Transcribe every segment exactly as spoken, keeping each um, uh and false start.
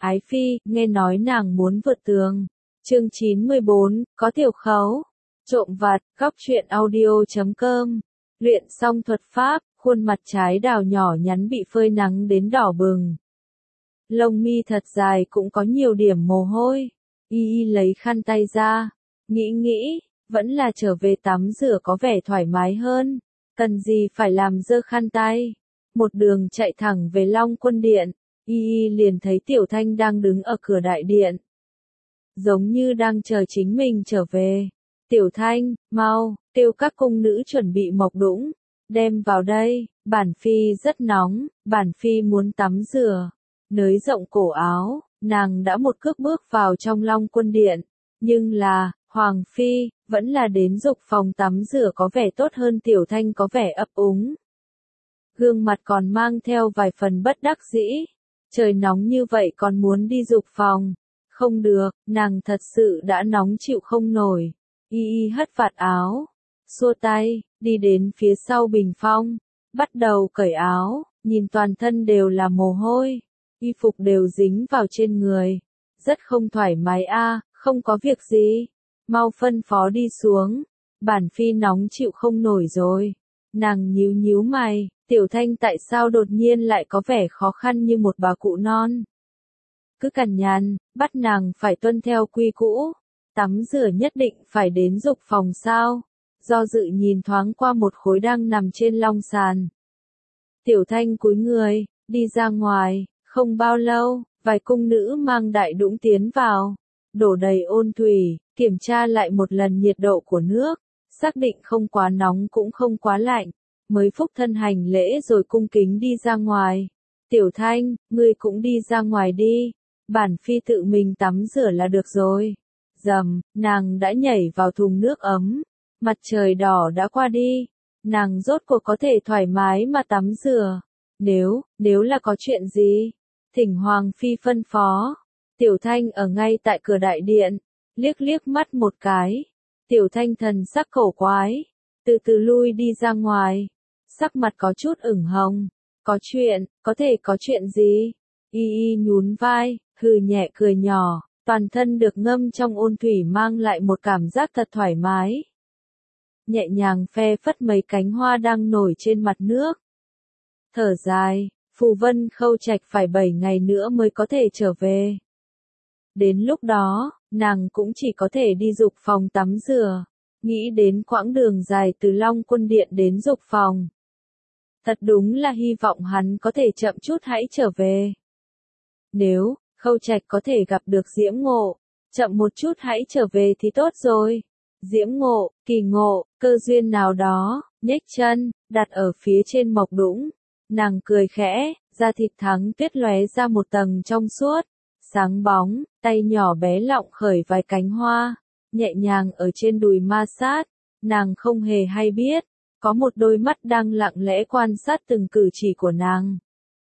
Ái phi, nghe nói nàng muốn vượt tường. Chương chín mươi bốn, có tiểu khấu. Trộm vặt, góc truyện audio chấm com. Luyện xong thuật pháp, khuôn mặt trái đào nhỏ nhắn bị phơi nắng đến đỏ bừng. Lông mi thật dài cũng có nhiều điểm mồ hôi. Y y lấy khăn tay ra. Nghĩ nghĩ, vẫn là trở về tắm rửa có vẻ thoải mái hơn. Cần gì phải làm dơ khăn tay. Một đường chạy thẳng về Long Quân Điện. Y y liền thấy Tiểu Thanh đang đứng ở cửa đại điện. Giống như đang chờ chính mình trở về. Tiểu Thanh, mau, kêu các cung nữ chuẩn bị mộc đũng. Đem vào đây, bản phi rất nóng, bản phi muốn tắm rửa. Nới rộng cổ áo, nàng đã một cước bước vào trong Long Quân Điện. Nhưng là, Hoàng phi, vẫn là đến dục phòng tắm rửa có vẻ tốt hơn. Tiểu Thanh có vẻ ấp úng. Gương mặt còn mang theo vài phần bất đắc dĩ. Trời nóng như vậy còn muốn đi dục phòng. Không được, nàng thật sự đã nóng chịu không nổi. Y y hất vạt áo, xua tay, đi đến phía sau bình phong, bắt đầu cởi áo, nhìn toàn thân đều là mồ hôi, y phục đều dính vào trên người, rất không thoải mái a. Không có việc gì, mau phân phó đi xuống, bản phi nóng chịu không nổi rồi. Nàng nhíu nhíu mày, Tiểu Thanh tại sao đột nhiên lại có vẻ khó khăn như một bà cụ non. Cứ cằn nhằn, bắt nàng phải tuân theo quy cũ. Tắm rửa nhất định phải đến dục phòng sao? Do dự nhìn thoáng qua một khối đang nằm trên long sàn. Tiểu Thanh cúi người, đi ra ngoài, không bao lâu, vài cung nữ mang đại đũng tiến vào, đổ đầy ôn thủy, kiểm tra lại một lần nhiệt độ của nước, xác định không quá nóng cũng không quá lạnh, mới phúc thân hành lễ rồi cung kính đi ra ngoài. Tiểu Thanh, ngươi cũng đi ra ngoài đi, bản phi tự mình tắm rửa là được rồi. Dầm, nàng đã nhảy vào thùng nước ấm, mặt trời đỏ đã qua đi, nàng rốt cuộc có thể thoải mái mà tắm rửa. Nếu, nếu là có chuyện gì, thỉnh Hoàng phi phân phó. Tiểu Thanh ở ngay tại cửa đại điện, liếc liếc mắt một cái. Tiểu Thanh thần sắc cổ quái, từ từ lui đi ra ngoài, sắc mặt có chút ửng hồng. Có chuyện, có thể có chuyện gì? Y y nhún vai, hừ nhẹ cười nhỏ. Toàn thân được ngâm trong ôn thủy mang lại một cảm giác thật thoải mái. Nhẹ nhàng phe phất mấy cánh hoa đang nổi trên mặt nước. Thở dài, Phù Vân Khâu Trạch phải bảy ngày nữa mới có thể trở về. Đến lúc đó, nàng cũng chỉ có thể đi dục phòng tắm rửa. Nghĩ đến quãng đường dài từ Long Quân Điện đến dục phòng. Thật đúng là hy vọng hắn có thể chậm chút hãy trở về. Nếu Khâu Trạch có thể gặp được Diễm Ngộ, chậm một chút hãy trở về thì tốt rồi. Diễm Ngộ, kỳ ngộ, cơ duyên nào đó, nhếch chân, đặt ở phía trên mộc đũng. Nàng cười khẽ, da thịt thắng tuyết lóe ra một tầng trong suốt, sáng bóng, tay nhỏ bé lọng khởi vài cánh hoa, nhẹ nhàng ở trên đùi ma sát. Nàng không hề hay biết, có một đôi mắt đang lặng lẽ quan sát từng cử chỉ của nàng.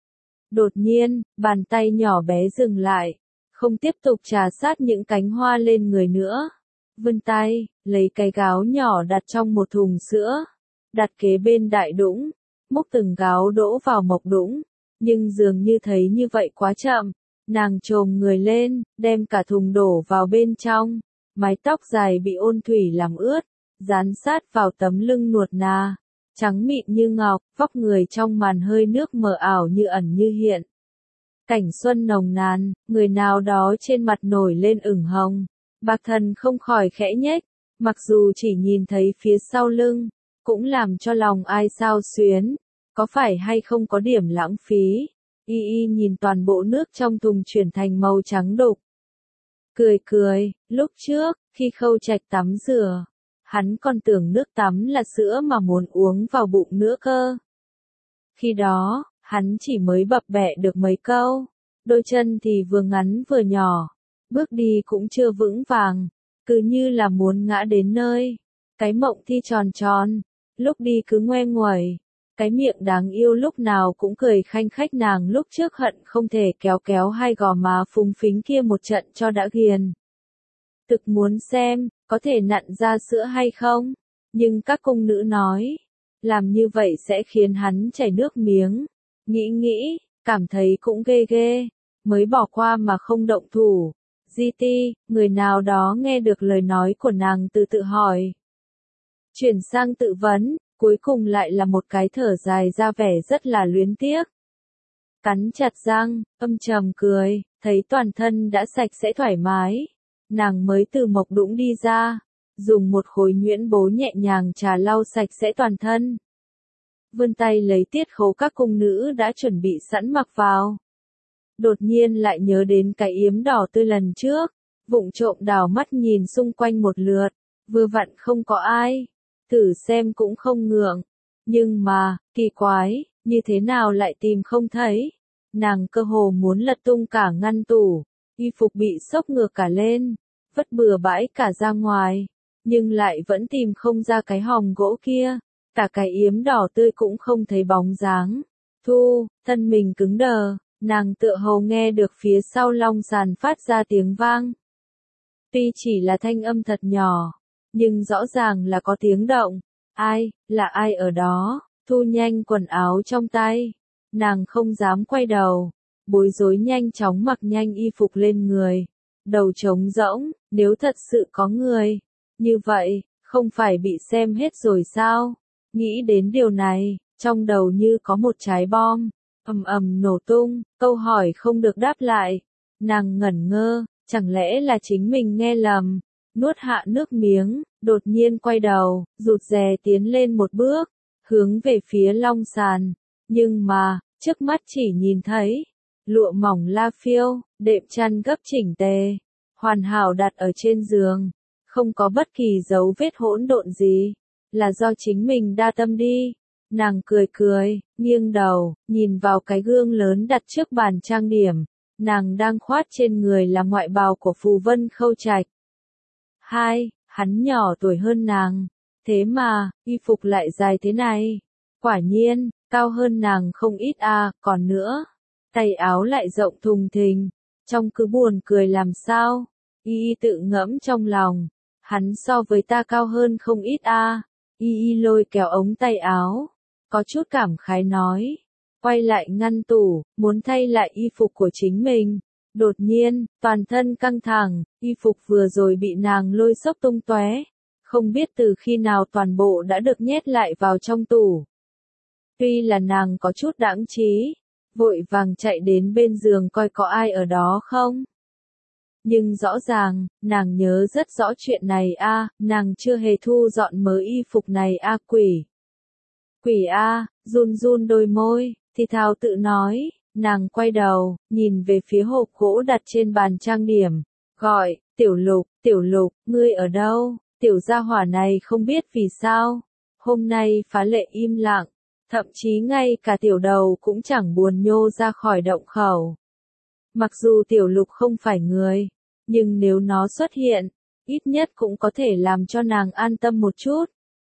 Đột nhiên, bàn tay nhỏ bé dừng lại, không tiếp tục trà sát những cánh hoa lên người nữa. Vươn tay, lấy cái gáo nhỏ đặt trong một thùng sữa, đặt kế bên đại đũng, múc từng gáo đổ vào mộc đũng, nhưng dường như thấy như vậy quá chậm, nàng chồm người lên, đem cả thùng đổ vào bên trong, mái tóc dài bị ôn thủy làm ướt, dán sát vào tấm lưng nuột nà. Trắng mịn như ngọc, vóc người trong màn hơi nước mờ ảo như ẩn như hiện. Cảnh xuân nồng nàn, người nào đó trên mặt nổi lên ửng hồng. Bạc Thần không khỏi khẽ nhếch, mặc dù chỉ nhìn thấy phía sau lưng, cũng làm cho lòng ai xao xuyến. Có phải hay không có điểm lãng phí? Y y nhìn toàn bộ nước trong thùng chuyển thành màu trắng đục. Cười cười, lúc trước, khi Khâu Trạch tắm rửa, hắn còn tưởng nước tắm là sữa mà muốn uống vào bụng nữa cơ. Khi đó, hắn chỉ mới bập bẹ được mấy câu, đôi chân thì vừa ngắn vừa nhỏ, bước đi cũng chưa vững vàng, cứ như là muốn ngã đến nơi. Cái mộng thi tròn tròn, lúc đi cứ ngoe nguẩy, cái miệng đáng yêu lúc nào cũng cười khanh khách. Nàng lúc trước hận không thể kéo kéo hai gò má phúng phính kia một trận cho đã ghiền. Thực muốn xem, có thể nặn ra sữa hay không, nhưng các cung nữ nói, làm như vậy sẽ khiến hắn chảy nước miếng. Nghĩ nghĩ, cảm thấy cũng ghê ghê, mới bỏ qua mà không động thủ. giê tê, người nào đó nghe được lời nói của nàng từ tự hỏi. Chuyển sang tự vấn, cuối cùng lại là một cái thở dài ra vẻ rất là luyến tiếc. Cắn chặt răng, âm trầm cười, thấy toàn thân đã sạch sẽ thoải mái. Nàng mới từ mộc đũng đi ra, dùng một khối nhuyễn bố nhẹ nhàng trà lau sạch sẽ toàn thân. Vươn tay lấy tiết khấu các cung nữ đã chuẩn bị sẵn mặc vào. Đột nhiên lại nhớ đến cái yếm đỏ tươi lần trước, vụng trộm đảo mắt nhìn xung quanh một lượt, vừa vặn không có ai, thử xem cũng không ngượng. Nhưng mà, kỳ quái, như thế nào lại tìm không thấy. Nàng cơ hồ muốn lật tung cả ngăn tủ, y phục bị xốc ngược cả lên, vất bừa bãi cả ra ngoài, nhưng lại vẫn tìm không ra cái hòm gỗ kia, cả cái yếm đỏ tươi cũng không thấy bóng dáng. Thu, thân mình cứng đờ, nàng tựa hồ nghe được phía sau long sàn phát ra tiếng vang. Tuy chỉ là thanh âm thật nhỏ, nhưng rõ ràng là có tiếng động. Ai, là ai ở đó? Thu nhanh quần áo trong tay. Nàng không dám quay đầu, bối rối nhanh chóng mặc nhanh y phục lên người. Đầu trống rỗng, nếu thật sự có người, như vậy, không phải bị xem hết rồi sao? Nghĩ đến điều này, trong đầu như có một trái bom, ầm ầm nổ tung, câu hỏi không được đáp lại. Nàng ngẩn ngơ, chẳng lẽ là chính mình nghe lầm, nuốt hạ nước miếng, đột nhiên quay đầu, rụt rè tiến lên một bước, hướng về phía long sàn. Nhưng mà, trước mắt chỉ nhìn thấy, lụa mỏng la phiêu, đệm chăn gấp chỉnh tề, hoàn hảo đặt ở trên giường, không có bất kỳ dấu vết hỗn độn gì, là do chính mình đa tâm đi. Nàng cười cười, nghiêng đầu, nhìn vào cái gương lớn đặt trước bàn trang điểm, nàng đang khoát trên người là ngoại bào của Phù Vân Khâu Trạch. Hai, hắn nhỏ tuổi hơn nàng, thế mà, y phục lại dài thế này. Quả nhiên, cao hơn nàng không ít à, còn nữa, tay áo lại rộng thùng thình, trông cứ buồn cười làm sao. Y y tự ngẫm trong lòng, hắn so với ta cao hơn không ít à. Y y lôi kéo ống tay áo, có chút cảm khái nói, quay lại ngăn tủ, muốn thay lại y phục của chính mình. Đột nhiên, toàn thân căng thẳng, y phục vừa rồi bị nàng lôi xốc tung tóe, không biết từ khi nào toàn bộ đã được nhét lại vào trong tủ. Tuy là nàng có chút đãng trí, vội vàng chạy đến bên giường coi có ai ở đó không. Nhưng rõ ràng, nàng nhớ rất rõ chuyện này a, à, nàng chưa hề thu dọn mớ y phục này a à, quỷ. Quỷ a, à, run run đôi môi, thì thào tự nói, nàng quay đầu, nhìn về phía hộp gỗ đặt trên bàn trang điểm, gọi, Tiểu Lục, Tiểu Lục, ngươi ở đâu? Tiểu gia hỏa này không biết vì sao, hôm nay phá lệ im lặng, thậm chí ngay cả tiểu đầu cũng chẳng buồn nhô ra khỏi động khẩu. Mặc dù Tiểu Lục không phải người, nhưng nếu nó xuất hiện, ít nhất cũng có thể làm cho nàng an tâm một chút.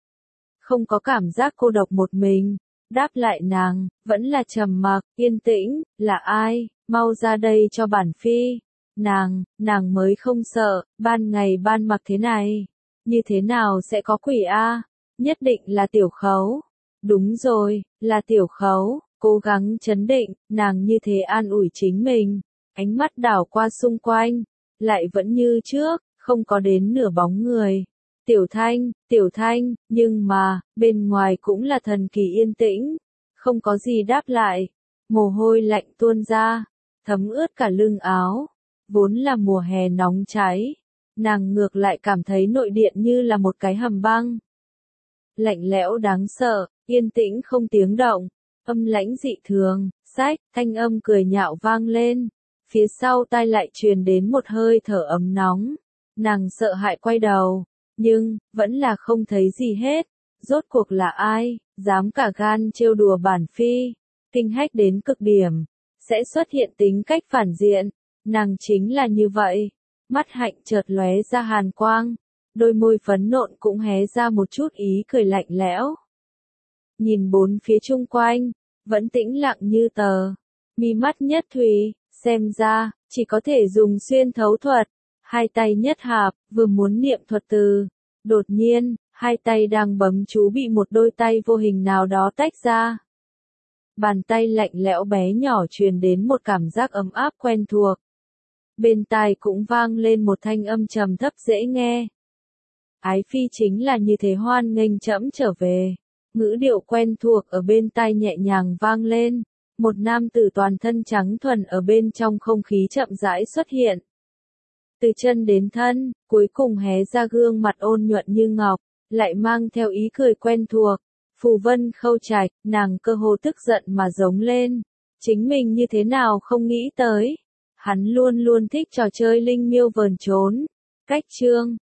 Không có cảm giác cô độc một mình, đáp lại nàng, vẫn là trầm mặc, yên tĩnh, là ai, mau ra đây cho bản phi. Nàng, nàng mới không sợ, ban ngày ban mặc thế này, như thế nào sẽ có quỷ a? Nhất định là Tiểu Khấu. Đúng rồi, là Tiểu Khấu. Cố gắng trấn định, nàng như thế an ủi chính mình, ánh mắt đảo qua xung quanh, lại vẫn như trước, không có đến nửa bóng người. Tiểu Thanh, Tiểu Thanh, nhưng mà, bên ngoài cũng là thần kỳ yên tĩnh, không có gì đáp lại. Mồ hôi lạnh tuôn ra, thấm ướt cả lưng áo. Vốn là mùa hè nóng cháy, nàng ngược lại cảm thấy nội điện như là một cái hầm băng. Lạnh lẽo đáng sợ, yên tĩnh không tiếng động, âm lãnh dị thường, sách, thanh âm cười nhạo vang lên. Phía sau tai lại truyền đến một hơi thở ấm nóng. Nàng sợ hãi quay đầu, nhưng, vẫn là không thấy gì hết. Rốt cuộc là ai, dám cả gan trêu đùa bản phi, kinh hách đến cực điểm, sẽ xuất hiện tính cách phản diện. Nàng chính là như vậy. Mắt hạnh chợt lóe ra hàn quang, đôi môi phấn nộn cũng hé ra một chút ý cười lạnh lẽo. Nhìn bốn phía chung quanh, vẫn tĩnh lặng như tờ, mi mắt nhất thùy, xem ra, chỉ có thể dùng xuyên thấu thuật. Hai tay nhất hạp, vừa muốn niệm thuật từ, đột nhiên, hai tay đang bấm chú bị một đôi tay vô hình nào đó tách ra. Bàn tay lạnh lẽo bé nhỏ truyền đến một cảm giác ấm áp quen thuộc. Bên tai cũng vang lên một thanh âm trầm thấp dễ nghe. Ái phi chính là như thế, hoan nghênh trẫm trở về. Ngữ điệu quen thuộc ở bên tai nhẹ nhàng vang lên. Một nam tử toàn thân trắng thuần ở bên trong không khí chậm rãi xuất hiện. Từ chân đến thân, cuối cùng hé ra gương mặt ôn nhuận như ngọc, lại mang theo ý cười quen thuộc. Phù Vân Khâu Trạch, nàng cơ hồ tức giận mà giống lên. Chính mình như thế nào không nghĩ tới. Hắn luôn luôn thích trò chơi linh miêu vờn trốn. Cách chương